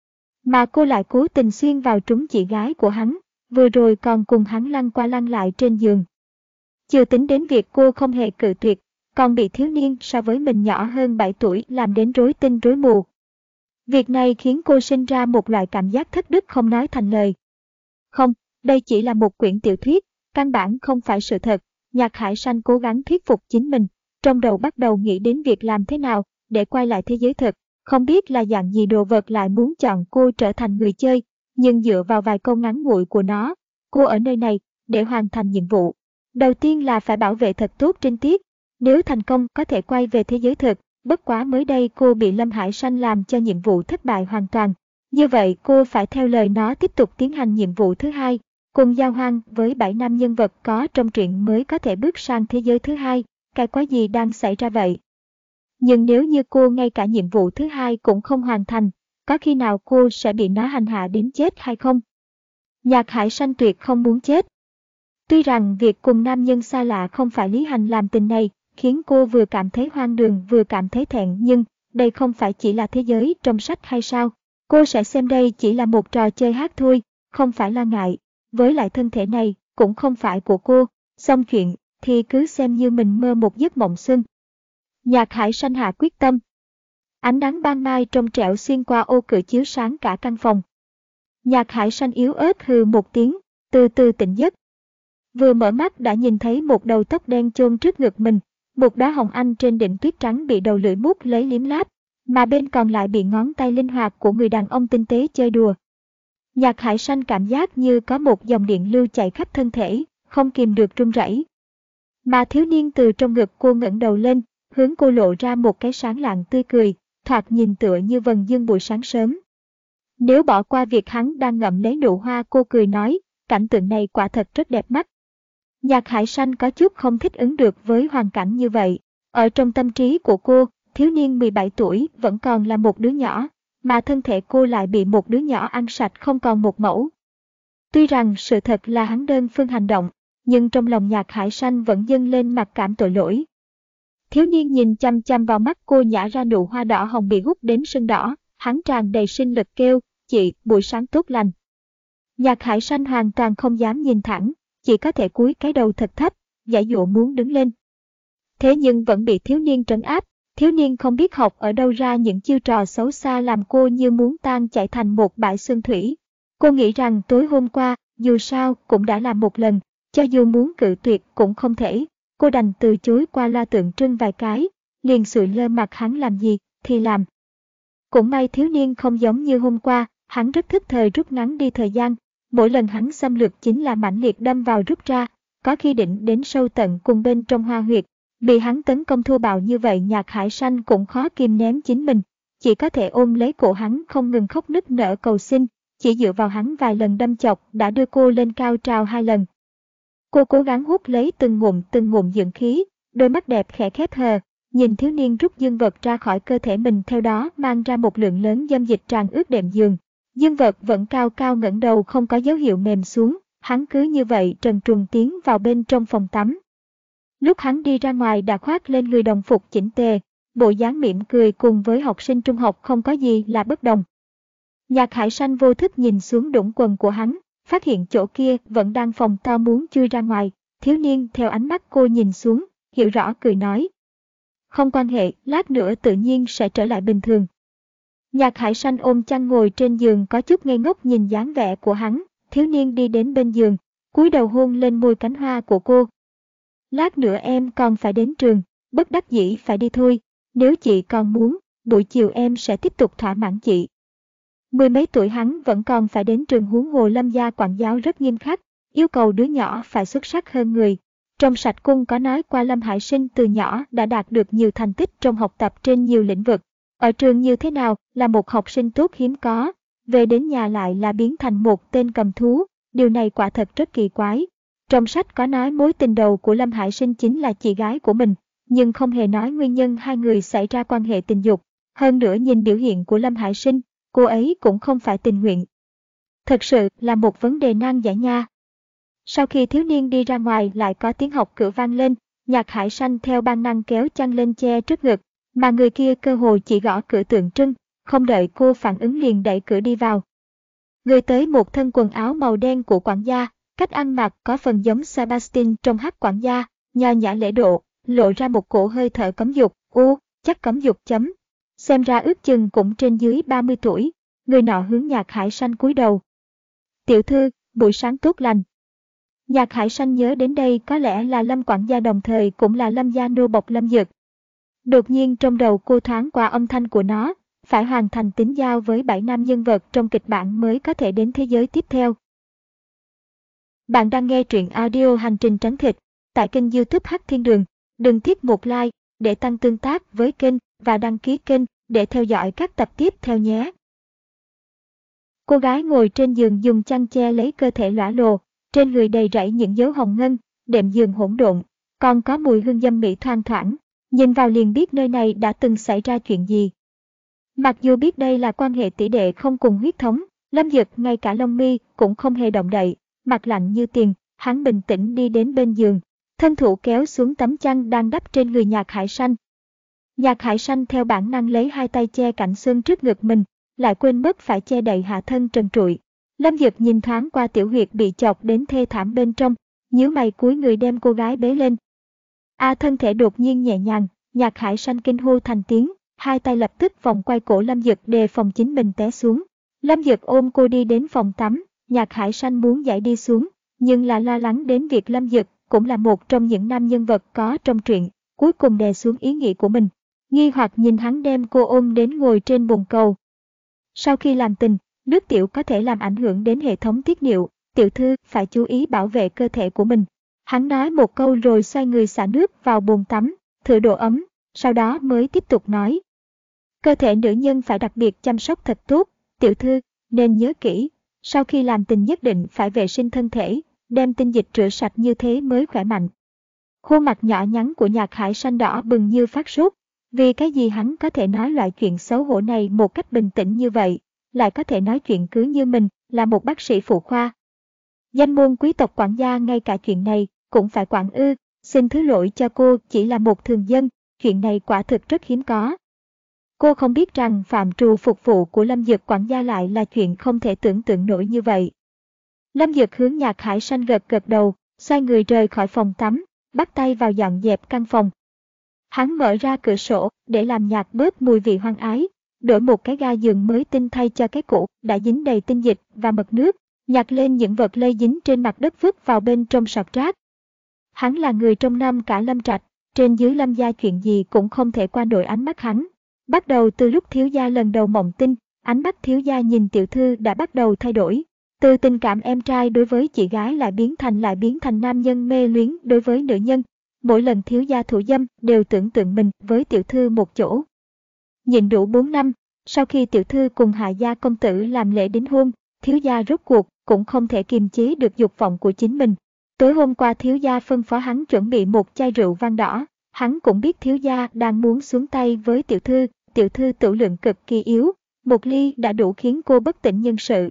Mà cô lại cố tình xuyên vào trúng chị gái của hắn, vừa rồi còn cùng hắn lăn qua lăn lại trên giường. Chưa tính đến việc cô không hề cự tuyệt, còn bị thiếu niên so với mình nhỏ hơn bảy tuổi làm đến rối tinh rối mù. Việc này khiến cô sinh ra một loại cảm giác thất đức không nói thành lời. Không, đây chỉ là một quyển tiểu thuyết, căn bản không phải sự thật. Nhạc Hải Sanh cố gắng thuyết phục chính mình, trong đầu bắt đầu nghĩ đến việc làm thế nào để quay lại thế giới thực. Không biết là dạng gì đồ vật lại muốn chọn cô trở thành người chơi, nhưng dựa vào vài câu ngắn ngủi của nó, cô ở nơi này để hoàn thành nhiệm vụ. Đầu tiên là phải bảo vệ thật tốt Trinh Tiết. Nếu thành công có thể quay về thế giới thực, bất quá mới đây cô bị Lâm Hải Sanh làm cho nhiệm vụ thất bại hoàn toàn. Như vậy cô phải theo lời nó tiếp tục tiến hành nhiệm vụ thứ hai, cùng giao hoan với bảy nam nhân vật có trong truyện mới có thể bước sang thế giới thứ hai. Cái quái gì đang xảy ra vậy? Nhưng nếu như cô ngay cả nhiệm vụ thứ hai cũng không hoàn thành, có khi nào cô sẽ bị nó hành hạ đến chết hay không? Nhạc Hải Sanh tuyệt không muốn chết. Tuy rằng việc cùng nam nhân xa lạ không phải Lý Hành làm tình này, khiến cô vừa cảm thấy hoang đường vừa cảm thấy thẹn, nhưng đây không phải chỉ là thế giới trong sách hay sao? Cô sẽ xem đây chỉ là một trò chơi hát thôi, không phải lo ngại. Với lại thân thể này cũng không phải của cô, xong chuyện thì cứ xem như mình mơ một giấc mộng xuân. Nhạc Hải Sanh hạ quyết tâm. Ánh nắng ban mai trong trẻo xuyên qua ô cửa chiếu sáng cả căn phòng. Nhạc Hải Sanh yếu ớt hừ một tiếng, từ từ tỉnh giấc. Vừa mở mắt đã nhìn thấy một đầu tóc đen chôn trước ngực mình, một đóa hồng anh trên đỉnh tuyết trắng bị đầu lưỡi mút lấy liếm láp, mà bên còn lại bị ngón tay linh hoạt của người đàn ông tinh tế chơi đùa. Nhạc Hải Sanh cảm giác như có một dòng điện lưu chạy khắp thân thể, không kìm được run rẩy. Mà thiếu niên từ trong ngực cô ngẩng đầu lên, hướng cô lộ ra một cái sáng lạng tươi cười, thoạt nhìn tựa như vầng dương buổi sáng sớm. Nếu bỏ qua việc hắn đang ngậm lấy nụ hoa, cô cười nói, cảnh tượng này quả thật rất đẹp mắt. Nhạc Hải Sanh có chút không thích ứng được với hoàn cảnh như vậy. Ở trong tâm trí của cô, thiếu niên mười bảy tuổi vẫn còn là một đứa nhỏ, mà thân thể cô lại bị một đứa nhỏ ăn sạch không còn một mẫu. Tuy rằng sự thật là hắn đơn phương hành động, nhưng trong lòng Nhạc Hải Sanh vẫn dâng lên mặc cảm tội lỗi. Thiếu niên nhìn chăm chăm vào mắt cô, nhả ra nụ hoa đỏ hồng bị hút đến sưng đỏ, hắn tràn đầy sinh lực kêu, chị, buổi sáng tốt lành. Nhạc Hải Sanh hoàn toàn không dám nhìn thẳng, chỉ có thể cúi cái đầu thật thấp, giãy giụa muốn đứng lên. Thế nhưng vẫn bị thiếu niên trấn áp, thiếu niên không biết học ở đâu ra những chiêu trò xấu xa làm cô như muốn tan chảy thành một bãi xương thủy. Cô nghĩ rằng tối hôm qua, dù sao cũng đã làm một lần, cho dù muốn cự tuyệt cũng không thể. Cô đành từ chối qua loa tượng trưng vài cái, liền sụi lơ mặt hắn làm gì thì làm. Cũng may thiếu niên không giống như hôm qua, hắn rất thích thời rút ngắn đi thời gian. Mỗi lần hắn xâm lược chính là mãnh liệt đâm vào rút ra, có khi định đến sâu tận cùng bên trong hoa huyệt. Bị hắn tấn công thô bạo như vậy, Nhạc Hải Sanh cũng khó kìm nén chính mình, chỉ có thể ôm lấy cổ hắn không ngừng khóc nức nở cầu xin. Chỉ dựa vào hắn vài lần đâm chọc đã đưa cô lên cao trào hai lần. Cô cố gắng hút lấy từng ngụm từng ngụm dưỡng khí, đôi mắt đẹp khẽ khép hờ, nhìn thiếu niên rút dương vật ra khỏi cơ thể mình, theo đó mang ra một lượng lớn dâm dịch tràn ướt đệm giường. Dương vật vẫn cao cao ngẩng đầu, không có dấu hiệu mềm xuống, hắn cứ như vậy trần truồng tiến vào bên trong phòng tắm. Lúc hắn đi ra ngoài đã khoác lên người đồng phục chỉnh tề, bộ dáng mỉm cười cùng với học sinh trung học không có gì là bất đồng. Nhạc Hải Sanh vô thức nhìn xuống đũng quần của hắn, phát hiện chỗ kia vẫn đang phồng to muốn chui ra ngoài. Thiếu niên theo ánh mắt cô nhìn xuống, hiểu rõ cười nói. Không quan hệ, lát nữa tự nhiên sẽ trở lại bình thường. Nhạc Hải Sanh ôm chăn ngồi trên giường có chút ngây ngốc nhìn dáng vẻ của hắn. Thiếu niên đi đến bên giường, cúi đầu hôn lên môi cánh hoa của cô. Lát nữa em còn phải đến trường, bất đắc dĩ phải đi thôi. Nếu chị còn muốn, buổi chiều em sẽ tiếp tục thỏa mãn chị. Mười mấy tuổi hắn vẫn còn phải đến trường, huống hồ Lâm gia quản giáo rất nghiêm khắc, yêu cầu đứa nhỏ phải xuất sắc hơn người. Trong Sạch Cung có nói qua Lâm Hải Sinh từ nhỏ đã đạt được nhiều thành tích trong học tập trên nhiều lĩnh vực. Ở trường như thế nào là một học sinh tốt hiếm có, về đến nhà lại là biến thành một tên cầm thú, điều này quả thật rất kỳ quái. Trong sách có nói mối tình đầu của Lâm Hải Sinh chính là chị gái của mình, nhưng không hề nói nguyên nhân hai người xảy ra quan hệ tình dục. Hơn nữa nhìn biểu hiện của Lâm Hải Sinh, cô ấy cũng không phải tình nguyện. Thật sự là một vấn đề nan giải nha. Sau khi thiếu niên đi ra ngoài lại có tiếng học cửa vang lên, Nhạc Hải Sanh theo bản năng kéo chăn lên che trước ngực, mà người kia cơ hồ chỉ gõ cửa tượng trưng, không đợi cô phản ứng liền đẩy cửa đi vào. Người tới một thân quần áo màu đen của quản gia, cách ăn mặc có phần giống Sebastian trong Hát quản gia, nho nhã lễ độ, lộ ra một cổ hơi thở cấm dục. U, chắc cấm dục chấm. Xem ra ước chừng cũng trên dưới ba mươi tuổi, người nọ hướng Nhạc Hải Sanh cúi đầu. Tiểu thư, buổi sáng tốt lành. Nhạc Hải Sanh nhớ đến đây có lẽ là Lâm quản gia đồng thời cũng là Lâm gia nô bộc Lâm Dực. Đột nhiên trong đầu cô thoáng qua âm thanh của nó, phải hoàn thành tính giao với bảy nam nhân vật trong kịch bản mới có thể đến thế giới tiếp theo. Bạn đang nghe truyện audio Hành trình tránh thịt tại kênh YouTube Hắc Thiên Đường. Đừng tiếc một like để tăng tương tác với kênh và đăng ký kênh để theo dõi các tập tiếp theo nhé. Cô gái ngồi trên giường dùng chăn che lấy cơ thể lõa lồ, trên người đầy rẫy những dấu hồng ngân, đệm giường hỗn độn, còn có mùi hương dâm mỹ thoang thoảng. Nhìn vào liền biết nơi này đã từng xảy ra chuyện gì. Mặc dù biết đây là quan hệ tỷ đệ không cùng huyết thống, Lâm Dực ngay cả lông mi cũng không hề động đậy, mặt lạnh như tiền. Hắn bình tĩnh đi đến bên giường, thân thủ kéo xuống tấm chăn đang đắp trên người Nhạc Hải Sanh. Nhạc Hải Sanh theo bản năng lấy hai tay che cạnh xương trước ngực mình, lại quên mất phải che đậy hạ thân trần trụi. Lâm Dực nhìn thoáng qua tiểu huyệt bị chọc đến thê thảm bên trong, nhíu mày cúi người đem cô gái bế lên. A à, thân thể đột nhiên nhẹ nhàng, Nhạc Hải Sanh kinh hô thành tiếng, hai tay lập tức vòng quay cổ Lâm Dực đề phòng chính mình té xuống. Lâm Dực ôm cô đi đến phòng tắm, Nhạc Hải Sanh muốn giải đi xuống, nhưng là lo lắng đến việc Lâm Dực cũng là một trong những nam nhân vật có trong truyện, cuối cùng đè xuống ý nghĩ của mình. Nghi hoặc nhìn hắn đem cô ôm đến ngồi trên bồn cầu. Sau khi làm tình, nước tiểu có thể làm ảnh hưởng đến hệ thống tiết niệu, tiểu thư phải chú ý bảo vệ cơ thể của mình. Hắn nói một câu rồi xoay người xả nước vào bồn tắm, thử độ ấm, sau đó mới tiếp tục nói. Cơ thể nữ nhân phải đặc biệt chăm sóc thật tốt, tiểu thư nên nhớ kỹ, sau khi làm tình nhất định phải vệ sinh thân thể, đem tinh dịch rửa sạch như thế mới khỏe mạnh. Khuôn mặt nhỏ nhắn của Nhạc Hải Sanh đỏ bừng như phát sốt, vì cái gì hắn có thể nói loại chuyện xấu hổ này một cách bình tĩnh như vậy, lại có thể nói chuyện cứ như mình là một bác sĩ phụ khoa. Danh môn quý tộc quản gia ngay cả chuyện này cũng phải quản ư, xin thứ lỗi cho cô chỉ là một thường dân, chuyện này quả thực rất hiếm có. Cô không biết rằng phạm trù phục vụ của Lâm Dực quản gia lại là chuyện không thể tưởng tượng nổi như vậy. Lâm Dực hướng Nhạc Hải Sanh gật gật đầu, xoay người rời khỏi phòng tắm, bắt tay vào dọn dẹp căn phòng. Hắn mở ra cửa sổ để làm nhạt bớt mùi vị hoang ái, đổi một cái ga giường mới tinh thay cho cái cũ đã dính đầy tinh dịch và mật nước, nhặt lên những vật lây dính trên mặt đất vứt vào bên trong sọt rác. Hắn là người trong năm cả Lâm Trạch, trên dưới Lâm gia chuyện gì cũng không thể qua nổi ánh mắt hắn. Bắt đầu từ lúc thiếu gia lần đầu mộng tinh, ánh mắt thiếu gia nhìn tiểu thư đã bắt đầu thay đổi. Từ tình cảm em trai đối với chị gái lại biến thành lại biến thành nam nhân mê luyến đối với nữ nhân. Mỗi lần thiếu gia thủ dâm đều tưởng tượng mình với tiểu thư một chỗ. Nhịn đủ bốn năm, sau khi tiểu thư cùng Hạ gia công tử làm lễ đính hôn, thiếu gia rốt cuộc cũng không thể kiềm chế được dục vọng của chính mình. Tối hôm qua thiếu gia phân phó hắn chuẩn bị một chai rượu vang đỏ. Hắn cũng biết thiếu gia đang muốn xuống tay với tiểu thư, tiểu thư tửu lượng cực kỳ yếu, một ly đã đủ khiến cô bất tỉnh nhân sự.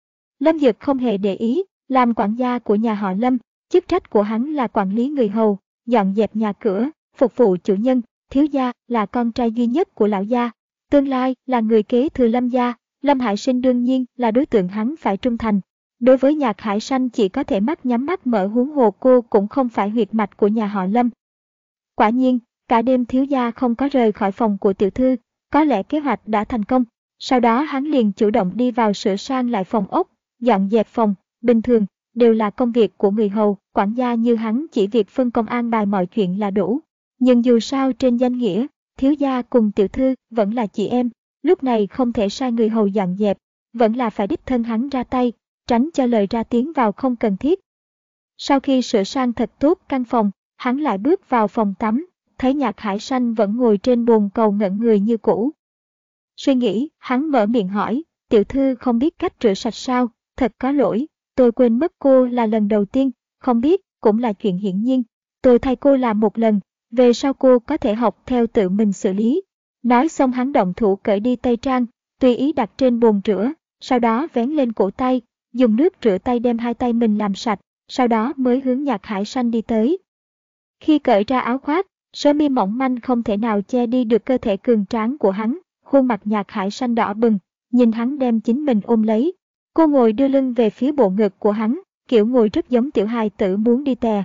Lâm Dực không hề để ý, làm quản gia của nhà họ Lâm, chức trách của hắn là quản lý người hầu, dọn dẹp nhà cửa, phục vụ chủ nhân. Thiếu gia là con trai duy nhất của lão gia, tương lai là người kế thừa Lâm gia, Lâm Hải Sinh đương nhiên là đối tượng hắn phải trung thành. Đối với Nhạc Hải Sanh chỉ có thể mắt nhắm mắt mở, huống hồ cô cũng không phải huyết mạch của nhà họ Lâm. Quả nhiên, cả đêm thiếu gia không có rời khỏi phòng của tiểu thư, có lẽ kế hoạch đã thành công. Sau đó hắn liền chủ động đi vào sửa sang lại phòng ốc, dọn dẹp phòng. Bình thường, đều là công việc của người hầu, quản gia như hắn chỉ việc phân công an bài mọi chuyện là đủ. Nhưng dù sao trên danh nghĩa, thiếu gia cùng tiểu thư vẫn là chị em, lúc này không thể sai người hầu dọn dẹp, vẫn là phải đích thân hắn ra tay, tránh cho lời ra tiếng vào không cần thiết. Sau khi sửa sang thật tốt căn phòng, hắn lại bước vào phòng tắm, thấy Nhạc Hải Sanh vẫn ngồi trên bồn cầu ngẩn người như cũ. Suy nghĩ, hắn mở miệng hỏi, tiểu thư không biết cách rửa sạch sao? Thật có lỗi, tôi quên mất cô là lần đầu tiên, không biết, cũng là chuyện hiển nhiên. Tôi thay cô làm một lần, về sau cô có thể học theo tự mình xử lý. Nói xong hắn động thủ cởi đi tây trang, tùy ý đặt trên bồn rửa, sau đó vén lên cổ tay, dùng nước rửa tay đem hai tay mình làm sạch, sau đó mới hướng Nhạc Hải Sanh đi tới. Khi cởi ra áo khoác, sơ mi mỏng manh không thể nào che đi được cơ thể cường tráng của hắn, khuôn mặt Nhạc Hải Sanh đỏ bừng, nhìn hắn đem chính mình ôm lấy. Cô ngồi đưa lưng về phía bộ ngực của hắn, kiểu ngồi rất giống tiểu hài tử muốn đi tè.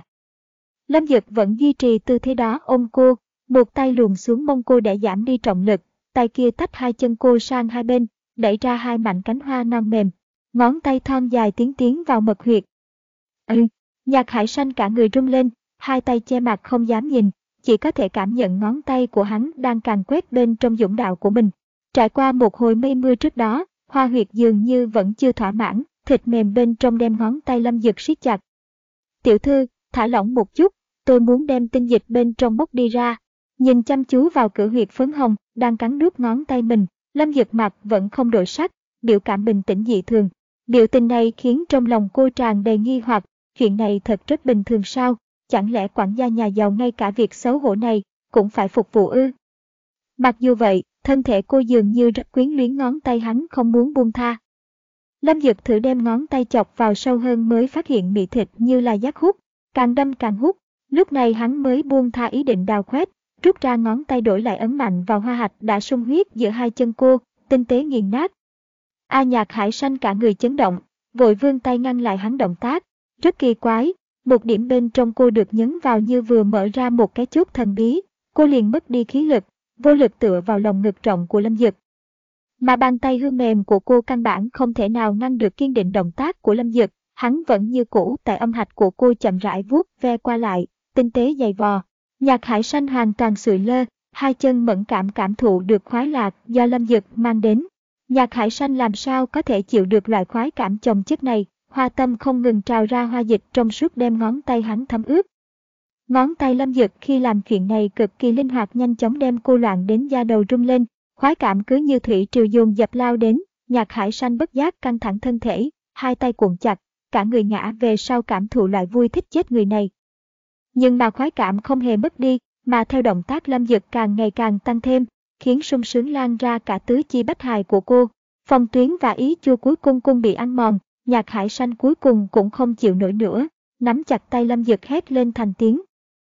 Lâm Dực vẫn duy trì tư thế đó ôm cô, một tay luồn xuống mông cô để giảm đi trọng lực, tay kia tách hai chân cô sang hai bên, đẩy ra hai mảnh cánh hoa non mềm, ngón tay thon dài tiến tiến vào mật huyệt. Ừ, Nhạc Hải Sanh cả người rung lên, hai tay che mặt không dám nhìn, chỉ có thể cảm nhận ngón tay của hắn đang càn quét bên trong dũng đạo của mình. Trải qua một hồi mây mưa trước đó, hoa huyệt dường như vẫn chưa thỏa mãn, thịt mềm bên trong đem ngón tay Lâm Dực siết chặt, Tiểu thư, thả lỏng một chút, tôi muốn đem tinh dịch bên trong bốc đi ra. Nhìn chăm chú vào cửa huyệt phấn hồng, đang cắn đốt ngón tay mình, Lâm Dực mặt vẫn không đổi sắc, biểu cảm bình tĩnh dị thường. Biểu tình này khiến trong lòng cô tràn đầy nghi hoặc, chuyện này thật rất bình thường sao, chẳng lẽ quản gia nhà giàu ngay cả việc xấu hổ này cũng phải phục vụ ư? Mặc dù vậy, thân thể cô dường như rất quyến luyến ngón tay hắn không muốn buông tha. Lâm Dực thử đem ngón tay chọc vào sâu hơn mới phát hiện mị thịt như là giác hút, càng đâm càng hút, lúc này hắn mới buông tha ý định đào khoét, rút ra ngón tay đổi lại ấn mạnh vào hoa hạch đã sung huyết giữa hai chân cô, tinh tế nghiền nát. A Nhạc Hải Sanh cả người chấn động, vội vươn tay ngăn lại hắn động tác, rất kỳ quái, một điểm bên trong cô được nhấn vào như vừa mở ra một cái chốt thần bí, cô liền mất đi khí lực, vô lực tựa vào lồng ngực rộng của Lâm Dực. Mà bàn tay hư mềm của cô căn bản không thể nào ngăn được kiên định động tác của Lâm Dực, hắn vẫn như cũ tại âm hạch của cô chậm rãi vuốt ve qua lại, tinh tế dày vò. Nhạc Hải Sanh hoàn toàn sụi lơ, hai chân mẫn cảm cảm thụ được khoái lạc do Lâm Dực mang đến. Nhạc Hải Sanh làm sao có thể chịu được loại khoái cảm chồng chất này, hoa tâm không ngừng trào ra hoa dịch trong suốt đem ngón tay hắn thấm ướt. Ngón tay Lâm Dực khi làm chuyện này cực kỳ linh hoạt nhanh chóng đem cô loạn đến da đầu rung lên, khoái cảm cứ như thủy triều dồn dập lao đến, Nhạc Hải Sanh bất giác căng thẳng thân thể, hai tay cuộn chặt, cả người ngã về sau cảm thụ loại vui thích chết người này. Nhưng mà khoái cảm không hề mất đi, mà theo động tác Lâm Dực càng ngày càng tăng thêm, khiến sung sướng lan ra cả tứ chi bách hài của cô. Phong tuyến và ý chua cuối cùng cũng bị ăn mòn, Nhạc Hải Sanh cuối cùng cũng không chịu nổi nữa, nắm chặt tay Lâm Dực hét lên thành tiếng.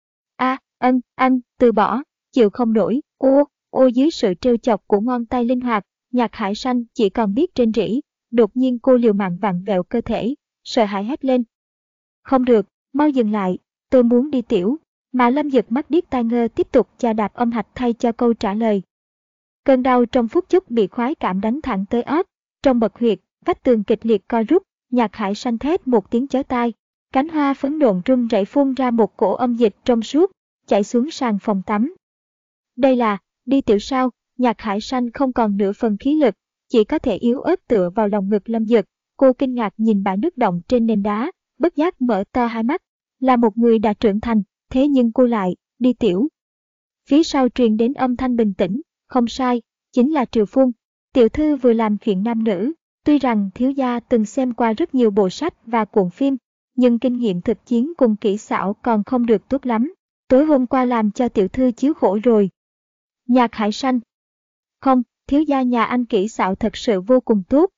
A, à, ân, anh, từ bỏ, chịu không nổi, ô, ô dưới sự trêu chọc của ngón tay linh hoạt, Nhạc Hải Sanh chỉ còn biết rên rỉ, đột nhiên cô liều mạng vặn vẹo cơ thể, sợ hãi hét lên. Không được, mau dừng lại, tôi muốn đi tiểu, mà Lâm Dực mắt điếc tai ngơ tiếp tục chà đạp âm hạch thay cho câu trả lời. Cơn đau trong phút chốc bị khoái cảm đánh thẳng tới óc, trong bậc huyệt, vách tường kịch liệt co rút, Nhạc Hải Sanh thét một tiếng chói tai, cánh hoa phấn nộn run rẩy phun ra một cổ âm dịch trong suốt, chảy xuống sàn phòng tắm. Đây là, đi tiểu sao, Nhạc Hải Sanh không còn nửa phần khí lực, chỉ có thể yếu ớt tựa vào lòng ngực Lâm Dực, cô kinh ngạc nhìn bãi nước động trên nền đá, bất giác mở to hai mắt, là một người đã trưởng thành, thế nhưng cô lại, đi tiểu. Phía sau truyền đến âm thanh bình tĩnh, không sai, chính là Triều Phun. Tiểu thư vừa làm chuyện nam nữ, tuy rằng thiếu gia từng xem qua rất nhiều bộ sách và cuộn phim, nhưng kinh nghiệm thực chiến cùng kỹ xảo còn không được tốt lắm. Tối hôm qua làm cho tiểu thư chiếu khổ rồi. Nhạc Hải Sanh. Không, thiếu gia nhà anh kỹ xảo thật sự vô cùng tốt.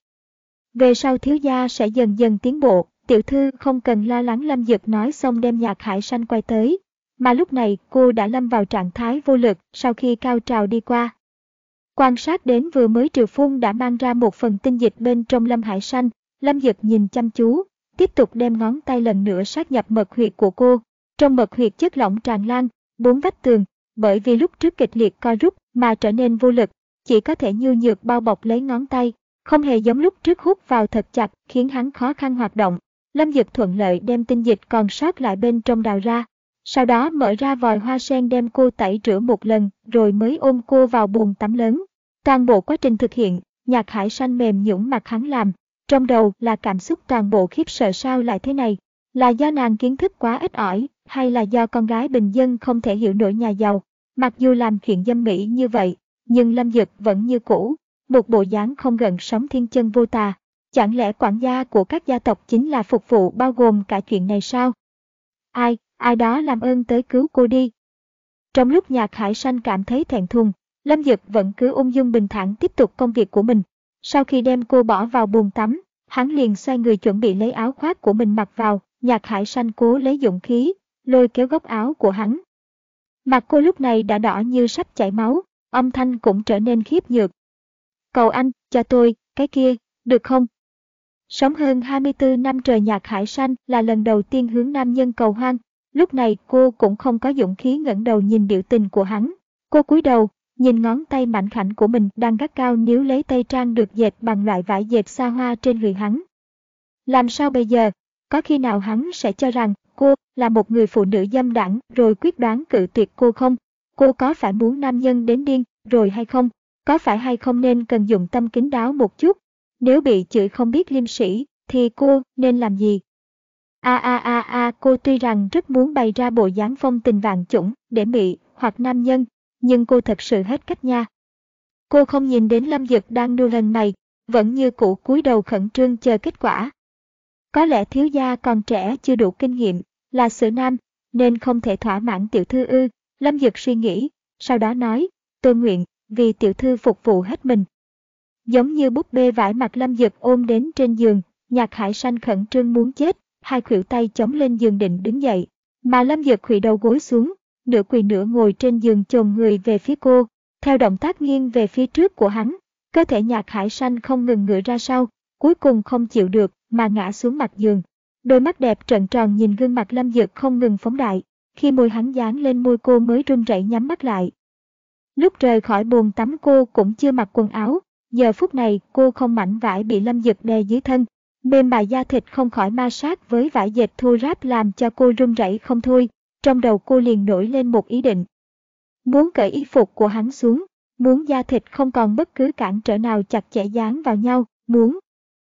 Về sau thiếu gia sẽ dần dần tiến bộ, tiểu thư không cần lo lắng. Lâm Dực nói xong đem Nhạc Hải Sanh quay tới. Mà lúc này cô đã lâm vào trạng thái vô lực sau khi cao trào đi qua. Quan sát đến vừa mới Triều Phun đã mang ra một phần tinh dịch bên trong Lâm Hải Sanh, Lâm Dực nhìn chăm chú, tiếp tục đem ngón tay lần nữa sát nhập mật huyệt của cô. Trong mật huyệt chất lỏng tràn lan, bốn vách tường, bởi vì lúc trước kịch liệt co rút mà trở nên vô lực, chỉ có thể nhu nhược bao bọc lấy ngón tay, không hề giống lúc trước hút vào thật chặt khiến hắn khó khăn hoạt động. Lâm Dực thuận lợi đem tinh dịch còn sót lại bên trong đào ra. Sau đó mở ra vòi hoa sen đem cô tẩy rửa một lần rồi mới ôm cô vào bồn tắm lớn. Toàn bộ quá trình thực hiện, Nhạc Hải Sanh mềm nhũn mặt hắn làm. Trong đầu là cảm xúc toàn bộ khiếp sợ sao lại thế này. Là do nàng kiến thức quá ít ỏi hay là do con gái bình dân không thể hiểu nổi nhà giàu. Mặc dù làm chuyện dâm mỹ như vậy, nhưng Lâm Dực vẫn như cũ, một bộ dáng không gần sống thiên chân vô tà. Chẳng lẽ quản gia của các gia tộc chính là phục vụ bao gồm cả chuyện này sao? Ai, ai đó làm ơn tới cứu cô đi. Trong lúc Nhạc Hải Sanh cảm thấy thẹn thùng, Lâm Dực vẫn cứ ung dung bình thản tiếp tục công việc của mình. Sau khi đem cô bỏ vào bồn tắm, hắn liền xoay người chuẩn bị lấy áo khoác của mình mặc vào. Nhạc Hải Sanh cố lấy dũng khí, lôi kéo góc áo của hắn. Mặt cô lúc này đã đỏ như sắp chảy máu, âm thanh cũng trở nên khiếp nhược. Cầu anh, cho tôi, cái kia, được không? Sống hơn hai mươi tư năm trời Nhạc Hải Sanh là lần đầu tiên hướng nam nhân cầu hoan. Lúc này cô cũng không có dũng khí ngẩng đầu nhìn biểu tình của hắn. Cô cúi đầu, nhìn ngón tay mảnh khảnh của mình đang gắt cao níu lấy tây trang được dệt bằng loại vải dệt xa hoa trên người hắn. Làm sao bây giờ? Có khi nào hắn sẽ cho rằng cô là một người phụ nữ dâm đãng rồi quyết đoán cự tuyệt cô không? Cô có phải muốn nam nhân đến điên rồi hay không? Có phải hay không nên cần dụng tâm kín đáo một chút? Nếu bị chửi không biết liêm sỉ thì cô nên làm gì? A a a a cô tuy rằng rất muốn bày ra bộ dáng phong tình vạn chủng để mị hoặc nam nhân, nhưng cô thật sự hết cách nha. Cô không nhìn đến Lâm Dực đang nô lần này, vẫn như cũ cúi đầu khẩn trương chờ kết quả. Có lẽ thiếu gia còn trẻ chưa đủ kinh nghiệm, là xử nam, nên không thể thỏa mãn tiểu thư ư. Lâm Dực suy nghĩ, sau đó nói, tôi nguyện, vì tiểu thư phục vụ hết mình. Giống như búp bê vải mặt Lâm Dực ôm đến trên giường, Nhạc Hải Sanh khẩn trương muốn chết, hai khuỷu tay chống lên giường định đứng dậy, mà Lâm Dực khuỵu đầu gối xuống, nửa quỳ nửa ngồi trên giường chồm người về phía cô, theo động tác nghiêng về phía trước của hắn, cơ thể Nhạc Hải Sanh không ngừng ngửa ra sau, cuối cùng không chịu được mà ngã xuống mặt giường. Đôi mắt đẹp trợn tròn nhìn gương mặt Lâm Dực không ngừng phóng đại, khi môi hắn dán lên môi cô mới run rẩy nhắm mắt lại. Lúc rời khỏi bồn tắm cô cũng chưa mặc quần áo, giờ phút này cô không mảnh vải bị Lâm Dực đè dưới thân, mềm mại da thịt không khỏi ma sát với vải dệt thô ráp làm cho cô run rẩy không thôi. Trong đầu cô liền nổi lên một ý định. Muốn cởi y phục của hắn xuống, muốn da thịt không còn bất cứ cản trở nào chặt chẽ dán vào nhau, muốn.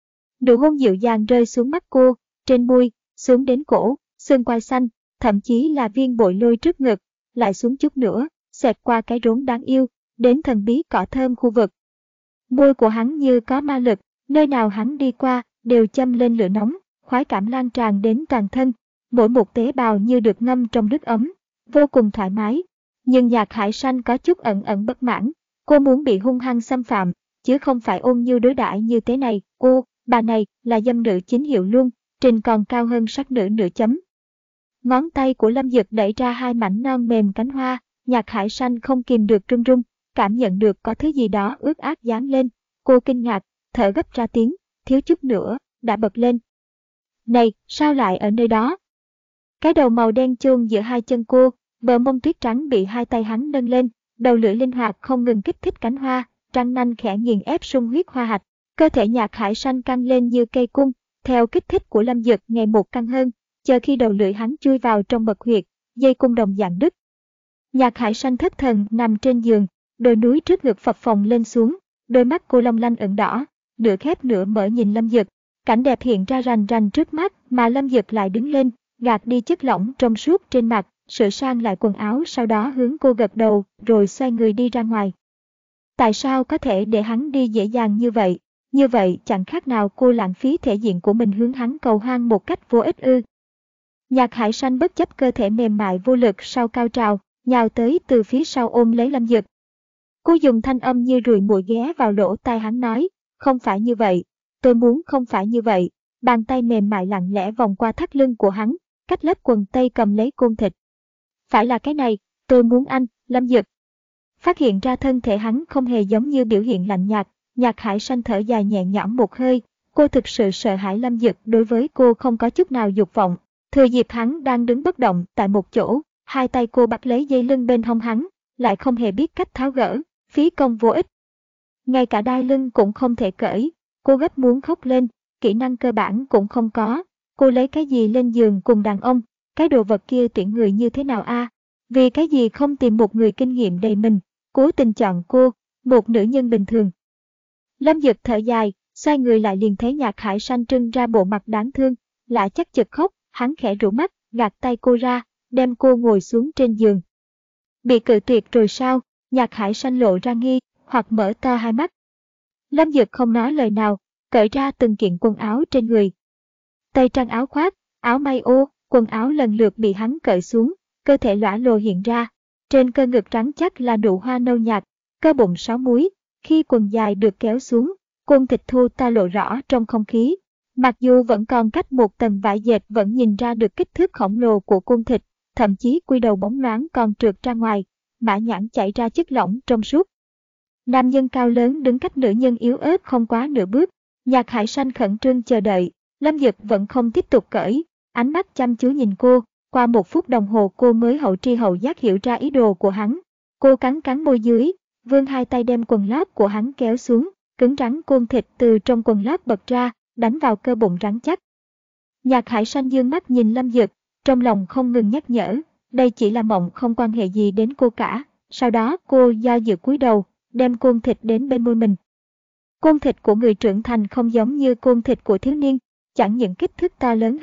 Nụ hôn dịu dàng rơi xuống mắt cô, trên môi, xuống đến cổ, xương quai xanh, thậm chí là viên bội lôi trước ngực, lại xuống chút nữa, xẹt qua cái rốn đáng yêu, đến thần bí cỏ thơm khu vực. Môi của hắn như có ma lực, nơi nào hắn đi qua, đều châm lên lửa nóng, khoái cảm lan tràn đến toàn thân, mỗi một tế bào như được ngâm trong nước ấm, vô cùng thoải mái. Nhưng Nhạc Hải Sanh có chút ẩn ẩn bất mãn, cô muốn bị hung hăng xâm phạm, chứ không phải ôn nhu đối đãi như thế này. Cô, bà này, là dâm nữ chính hiệu luôn, trình còn cao hơn sắc nữ nửa chấm. Ngón tay của Lâm Dực đẩy ra hai mảnh non mềm cánh hoa, Nhạc Hải Sanh không kìm được run run, cảm nhận được có thứ gì đó ướt át dán lên. Cô kinh ngạc, thở gấp ra tiếng, thiếu chút nữa, đã bật lên. Này, sao lại ở nơi đó? Cái đầu màu đen chôn giữa hai chân cô, bờ mông tuyết trắng bị hai tay hắn nâng lên, đầu lưỡi linh hoạt không ngừng kích thích cánh hoa, răng nanh khẽ nghiền ép sung huyết hoa hạch. Cơ thể Nhạc Hải Sanh căng lên như cây cung, theo kích thích của Lâm Dực ngày một căng hơn, chờ khi đầu lưỡi hắn chui vào trong mật huyệt, dây cung đồng dạng đứt. Nhạc Hải Sanh thất thần nằm trên giường, đôi núi trước ngực phập phồng lên xuống, đôi mắt cô long lanh ửng đỏ, nửa khép nửa mở nhìn Lâm Dực. Cảnh đẹp hiện ra rành rành trước mắt, mà Lâm Dực lại đứng lên, gạt đi chất lỏng trong suốt trên mặt, sửa sang lại quần áo, sau đó hướng cô gật đầu, rồi xoay người đi ra ngoài. Tại sao có thể để hắn đi dễ dàng như vậy? Như vậy chẳng khác nào cô lãng phí thể diện của mình hướng hắn cầu hoang một cách vô ích ư. Nhạc Hải Sanh bất chấp cơ thể mềm mại vô lực sau cao trào, nhào tới từ phía sau ôm lấy Lâm Dực. Cô dùng thanh âm như ruồi muỗi ghé vào lỗ tai hắn nói, không phải như vậy, tôi muốn không phải như vậy. Bàn tay mềm mại lặng lẽ vòng qua thắt lưng của hắn, cách lớp quần tây cầm lấy côn thịt. Phải là cái này, tôi muốn anh, Lâm Dực. Phát hiện ra thân thể hắn không hề giống như biểu hiện lạnh nhạt, Nhạc Hải Sanh thở dài nhẹ nhõm một hơi, cô thực sự sợ hãi Lâm Dực đối với cô không có chút nào dục vọng. Thừa dịp hắn đang đứng bất động tại một chỗ, hai tay cô bắt lấy dây lưng bên hông hắn, lại không hề biết cách tháo gỡ, phí công vô ích. Ngay cả đai lưng cũng không thể cởi, cô gấp muốn khóc lên, kỹ năng cơ bản cũng không có, cô lấy cái gì lên giường cùng đàn ông, cái đồ vật kia tuyển người như thế nào a? À? Vì cái gì không tìm một người kinh nghiệm đầy mình, cố tình chọn cô, một nữ nhân bình thường. Lâm Dực thở dài, xoay người lại liền thấy Nhạc Hải Sanh trưng ra bộ mặt đáng thương, lạ chắc chực khóc, hắn khẽ rũ mắt, gạt tay cô ra, đem cô ngồi xuống trên giường. Bị cự tuyệt rồi sao? Nhạc Hải Sanh lộ ra nghi, hoặc mở to hai mắt. Lâm Dực không nói lời nào, cởi ra từng kiện quần áo trên người. Tây trang áo khoác, áo may ô, quần áo lần lượt bị hắn cởi xuống, cơ thể lõa lồ hiện ra. Trên cơ ngực trắng chắc là nụ hoa nâu nhạt, cơ bụng sáu múi. Khi quần dài được kéo xuống, côn thịt thô ta lộ rõ trong không khí. Mặc dù vẫn còn cách một tầng vải dệt vẫn nhìn ra được kích thước khổng lồ của côn thịt, thậm chí quy đầu bóng loáng còn trượt ra ngoài, mã nhãn chảy ra chất lỏng trong suốt. Nam nhân cao lớn đứng cách nữ nhân yếu ớt không quá nửa bước. Nhạc Hải Sanh khẩn trương chờ đợi, Lâm Dực vẫn không tiếp tục cởi, ánh mắt chăm chú nhìn cô. Qua một phút đồng hồ cô mới hậu tri hậu giác hiểu ra ý đồ của hắn. Cô cắn cắn môi dưới, vươn hai tay đem quần lót của hắn kéo xuống, cứng rắn côn thịt từ trong quần lót bật ra, đánh vào cơ bụng rắn chắc. Nhạc Hải Sanh dương mắt nhìn Lâm Dực, trong lòng không ngừng nhắc nhở, đây chỉ là mộng không quan hệ gì đến cô cả. Sau đó cô do dự cúi đầu, đem côn thịt đến bên môi mình. Côn thịt của người trưởng thành không giống như côn thịt của thiếu niên, chẳng những kích thước to lớn hơn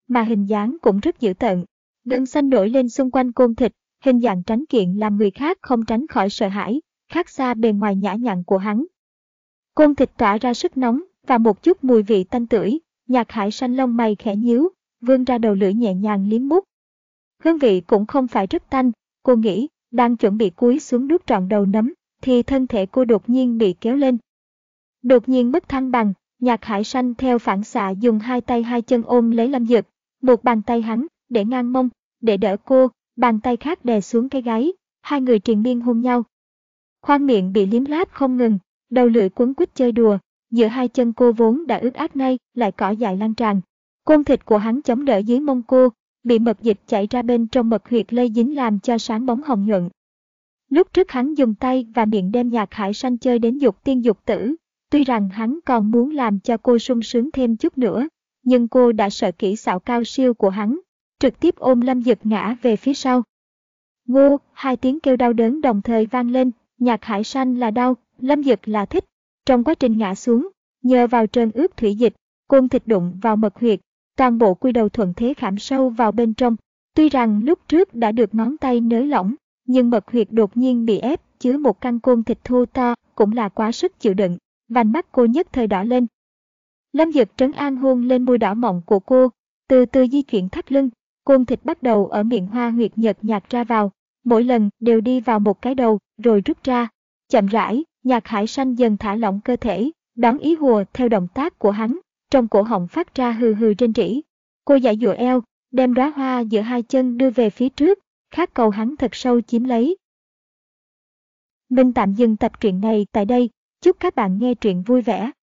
mà hình dáng cũng rất dữ tợn. Gân xanh nổi lên xung quanh Côn Thịt, hình dạng tránh kiện làm người khác không tránh khỏi sợ hãi, khác xa bề ngoài nhã nhặn của hắn. Côn Thịt tỏa ra sức nóng và một chút mùi vị tanh tưởi. Nhạc Hải Sanh lông mày khẽ nhíu, vươn ra đầu lưỡi nhẹ nhàng liếm mút. Hương vị cũng không phải rất tanh, cô nghĩ, đang chuẩn bị cúi xuống nuốt trọn đầu nấm, thì thân thể cô đột nhiên bị kéo lên. Đột nhiên mất thăng bằng, Nhạc Hải Sanh theo phản xạ dùng hai tay hai chân ôm lấy Lâm Dực, một bàn tay hắn để ngang mông, để đỡ cô, bàn tay khác đè xuống cái gáy, hai người triền miên hôn nhau. Khoang miệng bị liếm láp không ngừng, đầu lưỡi quấn quýt chơi đùa, giữa hai chân cô vốn đã ướt át nay lại cỏ dại lan tràn. Côn thịt của hắn chống đỡ dưới mông cô, bị mật dịch chảy ra bên trong mật huyệt lây dính làm cho sáng bóng hồng nhuận. Lúc trước hắn dùng tay và miệng đem Nhạc Hải Sanh chơi đến dục tiên dục tử, tuy rằng hắn còn muốn làm cho cô sung sướng thêm chút nữa, nhưng cô đã sợ kỹ xảo cao siêu của hắn, trực tiếp ôm Lâm Dực ngã về phía sau. Ngô, hai tiếng kêu đau đớn đồng thời vang lên, Nhạc Hải Sanh là đau, Lâm Dực là thích. Trong quá trình ngã xuống, nhờ vào trơn ướt thủy dịch, côn thịt đụng vào mật huyệt, toàn bộ quy đầu thuận thế khảm sâu vào bên trong. Tuy rằng lúc trước đã được ngón tay nới lỏng, nhưng mật huyệt đột nhiên bị ép chứa một căn côn thịt thô to cũng là quá sức chịu đựng, vành mắt cô nhất thời đỏ lên. Lâm Dực trấn an hôn lên môi đỏ mọng của cô, từ từ di chuyển thắt lưng, côn thịt bắt đầu ở miệng hoa huyệt nhợt nhạt ra vào, mỗi lần đều đi vào một cái đầu rồi rút ra. Chậm rãi, Nhạc Hải Sanh dần thả lỏng cơ thể, đón ý hùa theo động tác của hắn, trong cổ họng phát ra hừ hừ rên rỉ. Cô giãy giụa eo, đem đóa hoa giữa hai chân đưa về phía trước, khát cầu hắn thật sâu chiếm lấy. Mình tạm dừng tập truyện này tại đây, chúc các bạn nghe truyện vui vẻ.